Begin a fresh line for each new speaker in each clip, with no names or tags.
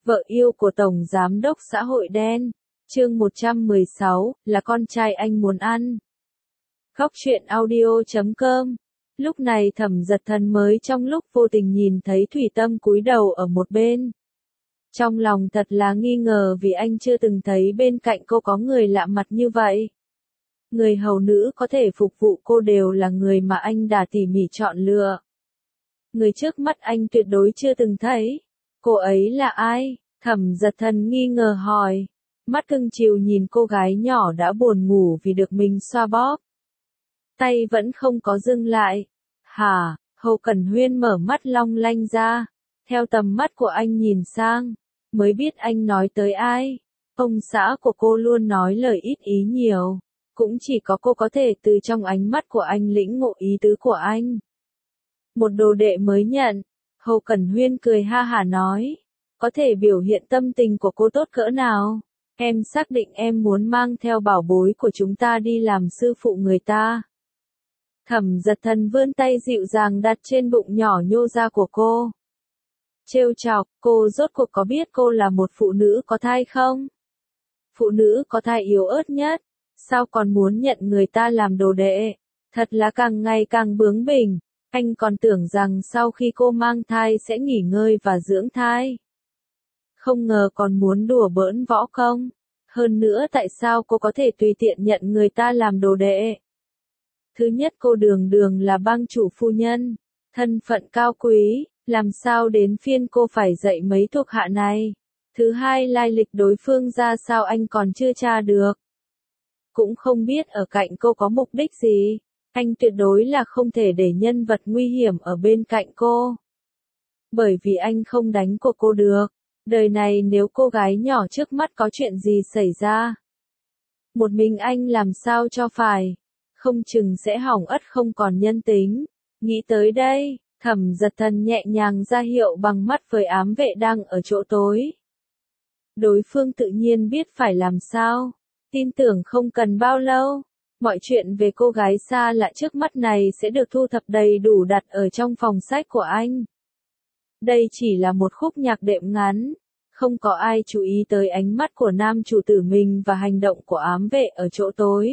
Vợ yêu của Tổng Giám đốc xã hội đen. Chương 116, là con trai anh muốn ăn. Góc truyện audio.com. Lúc này Thẩm Dật Thần mới trong lúc vô tình nhìn thấy Thủy Tâm cúi đầu ở một bên. Trong lòng thật là nghi ngờ vì anh chưa từng thấy bên cạnh cô có người lạ mặt như vậy. Người hầu nữ có thể phục vụ cô đều là người mà anh đã tỉ mỉ chọn lựa. Người trước mắt anh tuyệt đối chưa từng thấy. Cô ấy là ai? Thẩm Dật Thần nghi ngờ hỏi. Mắt cưng chiều nhìn cô gái nhỏ đã buồn ngủ vì được mình xoa bóp. Tay vẫn không có dừng lại. Hả? Hồ Cẩn Huyên mở mắt long lanh ra. Theo tầm mắt của anh nhìn sang, mới biết anh nói tới ai. Ông xã của cô luôn nói lời ít ý nhiều. Cũng chỉ có cô có thể từ trong ánh mắt của anh lĩnh ngộ ý tứ của anh. Một đồ đệ mới nhận. Hồ Cẩn Huyên cười ha hả nói. Có thể biểu hiện tâm tình của cô tốt cỡ nào? Em xác định em muốn mang theo bảo bối của chúng ta đi làm sư phụ người ta. Thẩm Dật Thần vươn tay dịu dàng đặt trên bụng nhỏ nhô ra của cô. Trêu chọc, cô rốt cuộc có biết cô là một phụ nữ có thai không? Phụ nữ có thai yếu ớt nhất, sao còn muốn nhận người ta làm đồ đệ? Thật là càng ngày càng bướng bỉnh. Anh còn tưởng rằng sau khi cô mang thai sẽ nghỉ ngơi và dưỡng thai. Không ngờ còn muốn đùa bỡn võ công. Hơn nữa tại sao cô có thể tùy tiện nhận người ta làm đồ đệ? Thứ nhất, cô đường đường là bang chủ phu nhân, thân phận cao quý, làm sao đến phiên cô phải dạy mấy thuộc hạ này? Thứ hai, lai lịch đối phương ra sao anh còn chưa tra được. Cũng không biết ở cạnh cô có mục đích gì. Anh tuyệt đối là không thể để nhân vật nguy hiểm ở bên cạnh cô. Bởi vì anh không đánh của cô được. Đời này nếu cô gái nhỏ trước mắt có chuyện gì xảy ra, một mình anh làm sao cho phải. Không chừng sẽ hỏng ất không còn nhân tính. Nghĩ tới đây, Thẩm Dật Thần nhẹ nhàng ra hiệu bằng mắt với ám vệ đang ở chỗ tối. Đối phương tự nhiên biết phải làm sao. Tin tưởng không cần bao lâu, mọi chuyện về cô gái xa lạ trước mắt này sẽ được thu thập đầy đủ đặt ở trong phòng sách của anh. Đây chỉ là một khúc nhạc đệm ngắn, không có ai chú ý tới ánh mắt của nam chủ tử mình và hành động của ám vệ ở chỗ tối.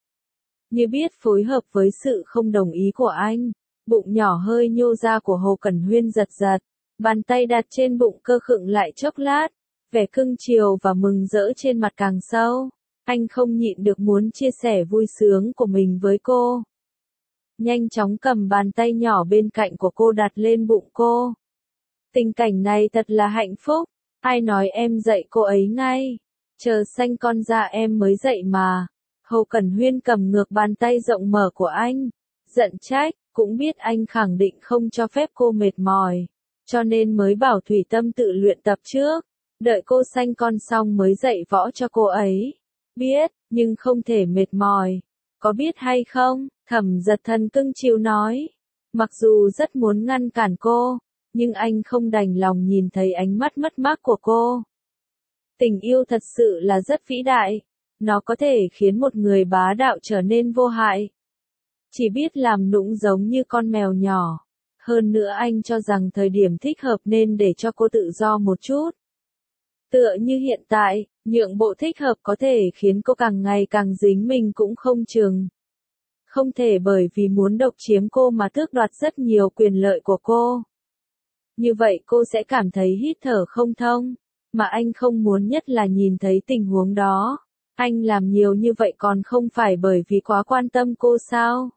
Như biết phối hợp với sự không đồng ý của anh, bụng nhỏ hơi nhô ra của Hồ Cẩn Huyên giật giật, bàn tay đặt trên bụng cơ khựng lại chốc lát, vẻ cưng chiều và mừng rỡ trên mặt càng sâu. Anh không nhịn được muốn chia sẻ vui sướng của mình với cô. Nhanh chóng cầm bàn tay nhỏ bên cạnh của cô đặt lên bụng cô. Tình cảnh này thật là hạnh phúc. Ai nói em dạy cô ấy ngay? Chờ sanh con ra em mới dạy mà. Hồ Cẩn Huyên cầm ngược bàn tay rộng mở của anh. Giận trách, cũng biết anh khẳng định không cho phép cô mệt mỏi. Cho nên mới bảo Thủy Tâm tự luyện tập trước. Đợi cô sanh con xong mới dạy võ cho cô ấy. Biết, nhưng không thể mệt mỏi. Có biết hay không? Thẩm Dật Thần cưng chiều nói. Mặc dù rất muốn ngăn cản cô, nhưng anh không đành lòng nhìn thấy ánh mắt mất mát của cô. Tình yêu thật sự là rất vĩ đại. Nó có thể khiến một người bá đạo trở nên vô hại. Chỉ biết làm nũng giống như con mèo nhỏ. Hơn nữa anh cho rằng thời điểm thích hợp nên để cho cô tự do một chút. Tựa như hiện tại, nhượng bộ thích hợp có thể khiến cô càng ngày càng dính mình cũng không chừng. Không thể bởi vì muốn độc chiếm cô mà tước đoạt rất nhiều quyền lợi của cô. Như vậy cô sẽ cảm thấy hít thở không thông, mà anh không muốn nhất là nhìn thấy tình huống đó. Anh làm nhiều như vậy còn không phải bởi vì quá quan tâm cô sao?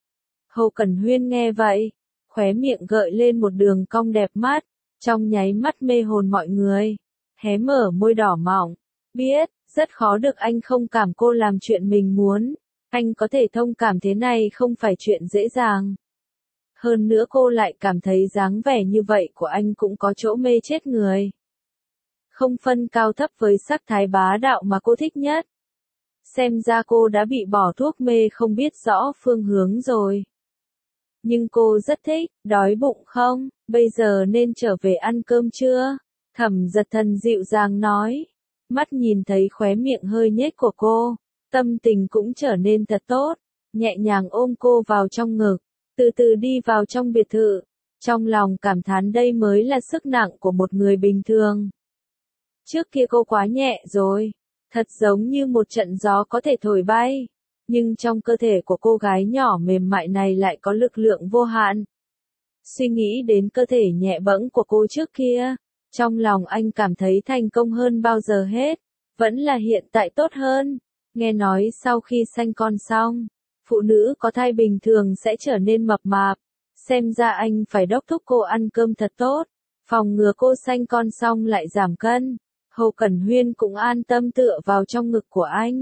Hồ Cẩn Huyên nghe vậy, khóe miệng gợi lên một đường cong đẹp mắt, trong nháy mắt mê hồn mọi người. Hé mở môi đỏ mọng, biết, rất khó được anh không cảm cô làm chuyện mình muốn. Anh có thể thông cảm thế này không phải chuyện dễ dàng. Hơn nữa cô lại cảm thấy dáng vẻ như vậy của anh cũng có chỗ mê chết người. Không phân cao thấp với sắc thái bá đạo mà cô thích nhất. Xem ra cô đã bị bỏ thuốc mê không biết rõ phương hướng rồi. Nhưng cô rất thích, đói bụng không? Bây giờ nên trở về ăn cơm chưa? Thẩm Dật Thần dịu dàng nói. Mắt nhìn thấy khóe miệng hơi nhếch của cô, tâm tình cũng trở nên thật tốt. Nhẹ nhàng ôm cô vào trong ngực, từ từ đi vào trong biệt thự. Trong lòng cảm thán đây mới là sức nặng của một người bình thường. Trước kia cô quá nhẹ rồi, thật giống như một trận gió có thể thổi bay, nhưng trong cơ thể của cô gái nhỏ mềm mại này lại có lực lượng vô hạn. Suy nghĩ đến cơ thể nhẹ bẫng của cô trước kia, trong lòng anh cảm thấy thành công hơn bao giờ hết, vẫn là hiện tại tốt hơn. Nghe nói sau khi sanh con xong, phụ nữ có thai bình thường sẽ trở nên mập mạp, xem ra anh phải đốc thúc cô ăn cơm thật tốt, phòng ngừa cô sanh con xong lại giảm cân. Hồ Cẩn Huyên cũng an tâm tựa vào trong ngực của anh.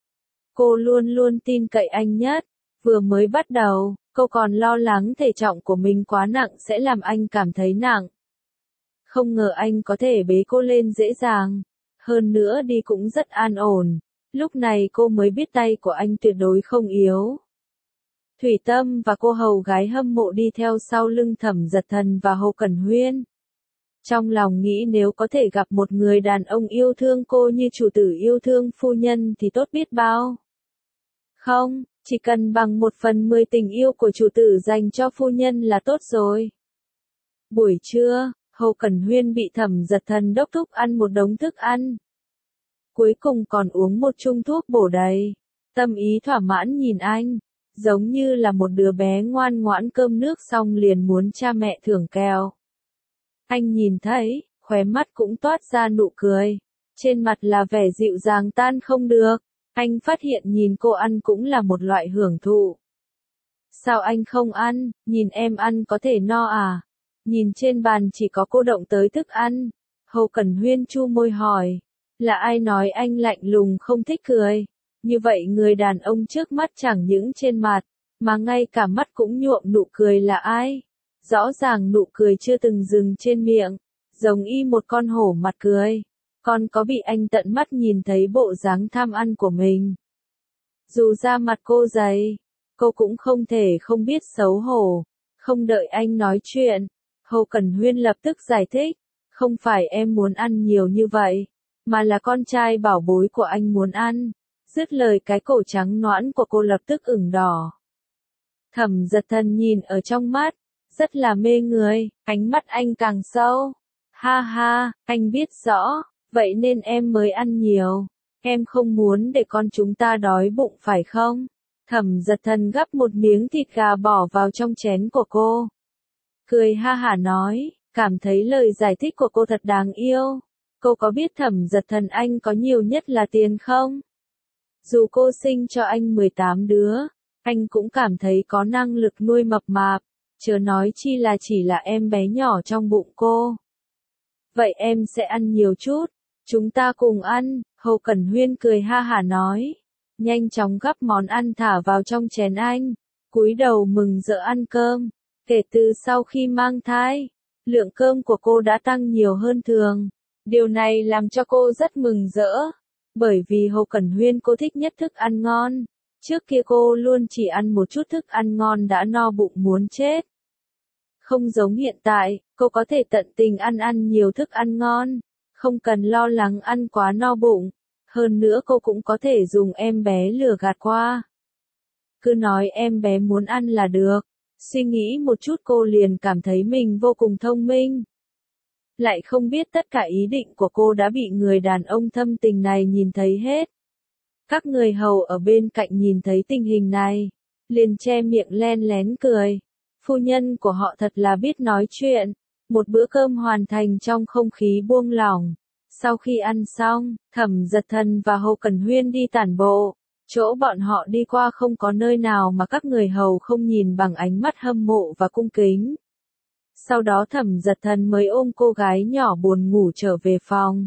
Cô luôn luôn tin cậy anh nhất, vừa mới bắt đầu, cô còn lo lắng thể trọng của mình quá nặng sẽ làm anh cảm thấy nặng. Không ngờ anh có thể bế cô lên dễ dàng, hơn nữa đi cũng rất an ổn, lúc này cô mới biết tay của anh tuyệt đối không yếu. Thủy Tâm và cô hầu gái hâm mộ đi theo sau lưng Thẩm Dật Thần và Hồ Cẩn Huyên. Trong lòng nghĩ nếu có thể gặp một người đàn ông yêu thương cô như chủ tử yêu thương phu nhân thì tốt biết bao. Không, chỉ cần bằng 1/10 tình yêu của chủ tử dành cho phu nhân là tốt rồi. Buổi trưa, Hồ Cẩn Huyên bị Thẩm Dật Thần đốc thúc ăn một đống thức ăn. Cuối cùng còn uống một chung thuốc bổ đầy. Tâm ý thỏa mãn nhìn anh, giống như là một đứa bé ngoan ngoãn cơm nước xong liền muốn cha mẹ thưởng kẹo. Anh nhìn thấy, khóe mắt cũng toát ra nụ cười. Trên mặt là vẻ dịu dàng tan không được. Anh phát hiện nhìn cô ăn cũng là một loại hưởng thụ. Sao anh không ăn, nhìn em ăn có thể no à? Nhìn trên bàn chỉ có cô động tới thức ăn. Hồ Cẩn Huyên chu môi hỏi. Là ai nói anh lạnh lùng không thích cười? Như vậy người đàn ông trước mắt chẳng những trên mặt, mà ngay cả mắt cũng nhuộm nụ cười là ai? Rõ ràng nụ cười chưa từng dừng trên miệng, giống y một con hổ mặt cười. Còn có bị anh tận mắt nhìn thấy bộ dáng tham ăn của mình. Dù da mặt cô dày, cô cũng không thể không biết xấu hổ. Không đợi anh nói chuyện, Hồ Cẩn Huyên lập tức giải thích. Không phải em muốn ăn nhiều như vậy, mà là con trai bảo bối của anh muốn ăn. Dứt lời cái cổ trắng nõn của cô lập tức ửng đỏ. Thẩm Dật Thần nhìn ở trong mắt, rất là mê người, ánh mắt anh càng sâu. Ha ha, anh biết rõ, vậy nên em mới ăn nhiều. Em không muốn để con chúng ta đói bụng phải không? Thẩm Dật Thần gắp một miếng thịt gà bỏ vào trong chén của cô. Cười ha hả nói, cảm thấy lời giải thích của cô thật đáng yêu. Cô có biết Thẩm Dật Thần anh có nhiều nhất là tiền không? Dù cô sinh cho anh 18 đứa, anh cũng cảm thấy có năng lực nuôi mập mạp, chớ nói chi là chỉ là em bé nhỏ trong bụng cô. Vậy em sẽ ăn nhiều chút, chúng ta cùng ăn, Hồ Cẩn Huyên cười ha hả nói. Nhanh chóng gắp món ăn thả vào trong chén anh, cúi đầu mừng rỡ ăn cơm. Kể từ sau khi mang thai, lượng cơm của cô đã tăng nhiều hơn thường. Điều này làm cho cô rất mừng rỡ. Bởi vì Hồ Cẩn Huyên cô thích nhất thức ăn ngon. Trước kia cô luôn chỉ ăn một chút thức ăn ngon đã no bụng muốn chết. Không giống hiện tại, cô có thể tận tình ăn nhiều thức ăn ngon. Không cần lo lắng ăn quá no bụng. Hơn nữa cô cũng có thể dùng em bé lừa gạt qua. Cứ nói em bé muốn ăn là được. Suy nghĩ một chút cô liền cảm thấy mình vô cùng thông minh. Lại không biết tất cả ý định của cô đã bị người đàn ông thâm tình này nhìn thấy hết. Các người hầu ở bên cạnh nhìn thấy tình hình này, liền che miệng len lén cười. Phu nhân của họ thật là biết nói chuyện. Một bữa cơm hoàn thành trong không khí buông lỏng. Sau khi ăn xong, Thẩm Dật Thần và Hồ Cẩn Huyên đi tản bộ. Chỗ bọn họ đi qua không có nơi nào mà các người hầu không nhìn bằng ánh mắt hâm mộ và cung kính. Sau đó Thẩm Dật Thần mới ôm cô gái nhỏ buồn ngủ trở về phòng.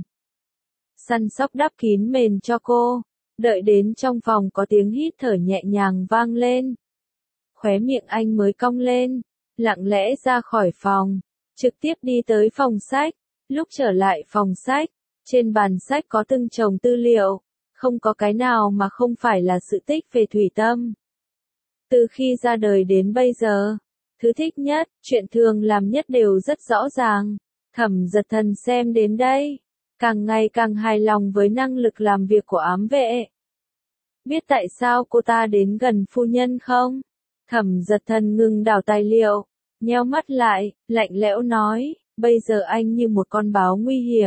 Săn sóc đắp kín mền cho cô. Đợi đến trong phòng có tiếng hít thở nhẹ nhàng vang lên. Khóe miệng anh mới cong lên, lặng lẽ ra khỏi phòng, trực tiếp đi tới phòng sách. Lúc trở lại phòng sách, trên bàn sách có từng chồng tư liệu, không có cái nào mà không phải là sự tích về Thủy Tâm. Từ khi ra đời đến bây giờ, thứ thích nhất, chuyện thường làm nhất đều rất rõ ràng. Thẩm Dật Thần xem đến đây, càng ngày càng hài lòng với năng lực làm việc của ám vệ. Biết tại sao cô ta đến gần phu nhân không? Thẩm Dật Thần ngừng đảo tài liệu, nheo mắt lại, lạnh lẽo nói, bây giờ anh như một con báo nguy hiểm,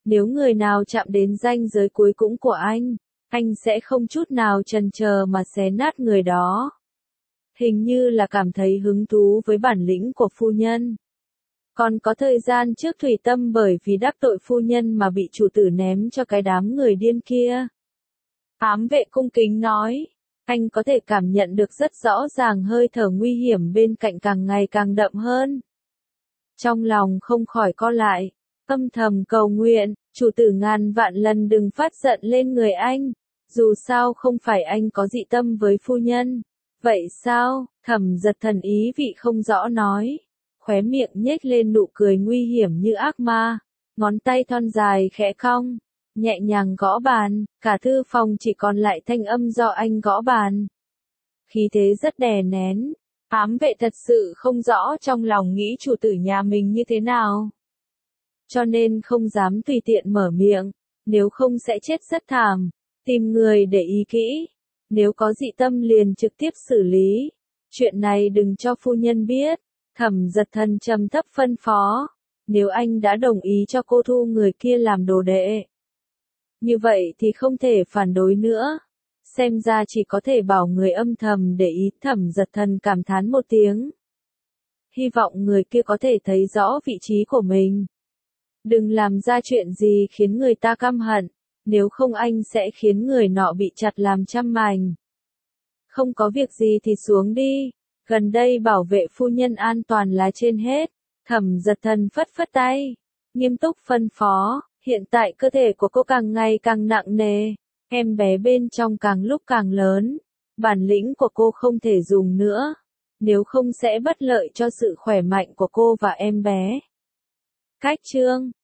Nếu người nào chạm đến ranh giới cuối cùng của anh sẽ không chút nào chần chờ mà xé nát người đó. Hình như là cảm thấy hứng thú với bản lĩnh của phu nhân. Còn có thời gian trước Thủy Tâm bởi vì đắc tội phu nhân mà bị chủ tử ném cho cái đám người điên kia. Ám vệ cung kính nói, anh có thể cảm nhận được rất rõ ràng hơi thở nguy hiểm bên cạnh càng ngày càng đậm hơn. Trong lòng không khỏi co lại, âm thầm cầu nguyện, chủ tử ngàn vạn lần đừng phát giận lên người anh, dù sao không phải anh có dị tâm với phu nhân. Vậy sao? Thẩm Giật Thần ý vị không rõ nói, khóe miệng nhếch lên nụ cười nguy hiểm như ác ma, ngón tay thon dài khẽ cong, nhẹ nhàng gõ bàn, cả thư phòng chỉ còn lại thanh âm do anh gõ bàn. Khí thế rất đè nén, ám vệ thật sự không rõ trong lòng nghĩ chủ tử nhà mình như thế nào. Cho nên không dám tùy tiện mở miệng, nếu không sẽ chết rất thảm, tìm người để ý kỹ, nếu có dị tâm liền trực tiếp xử lý. Chuyện này đừng cho phu nhân biết, Thẩm Giật Thần trầm thấp phân phó, nếu anh đã đồng ý cho cô thu người kia làm đồ đệ. Như vậy thì không thể phản đối nữa, xem ra chỉ có thể bảo người âm thầm để ý. Thẩm Giật Thần cảm thán một tiếng. Hy vọng người kia có thể thấy rõ vị trí của mình. Đừng làm ra chuyện gì khiến người ta căm hận, nếu không anh sẽ khiến người nọ bị chặt làm trăm mảnh. Không có việc gì thì xuống đi, gần đây bảo vệ phu nhân an toàn là trên hết. Thẩm Giật Thần phất phất tay, nghiêm túc phân phó, hiện tại cơ thể của cô càng ngày càng nặng nề, em bé bên trong càng lúc càng lớn, bản lĩnh của cô không thể dùng nữa, nếu không sẽ bất lợi cho sự khỏe mạnh của cô và em bé. Cách chương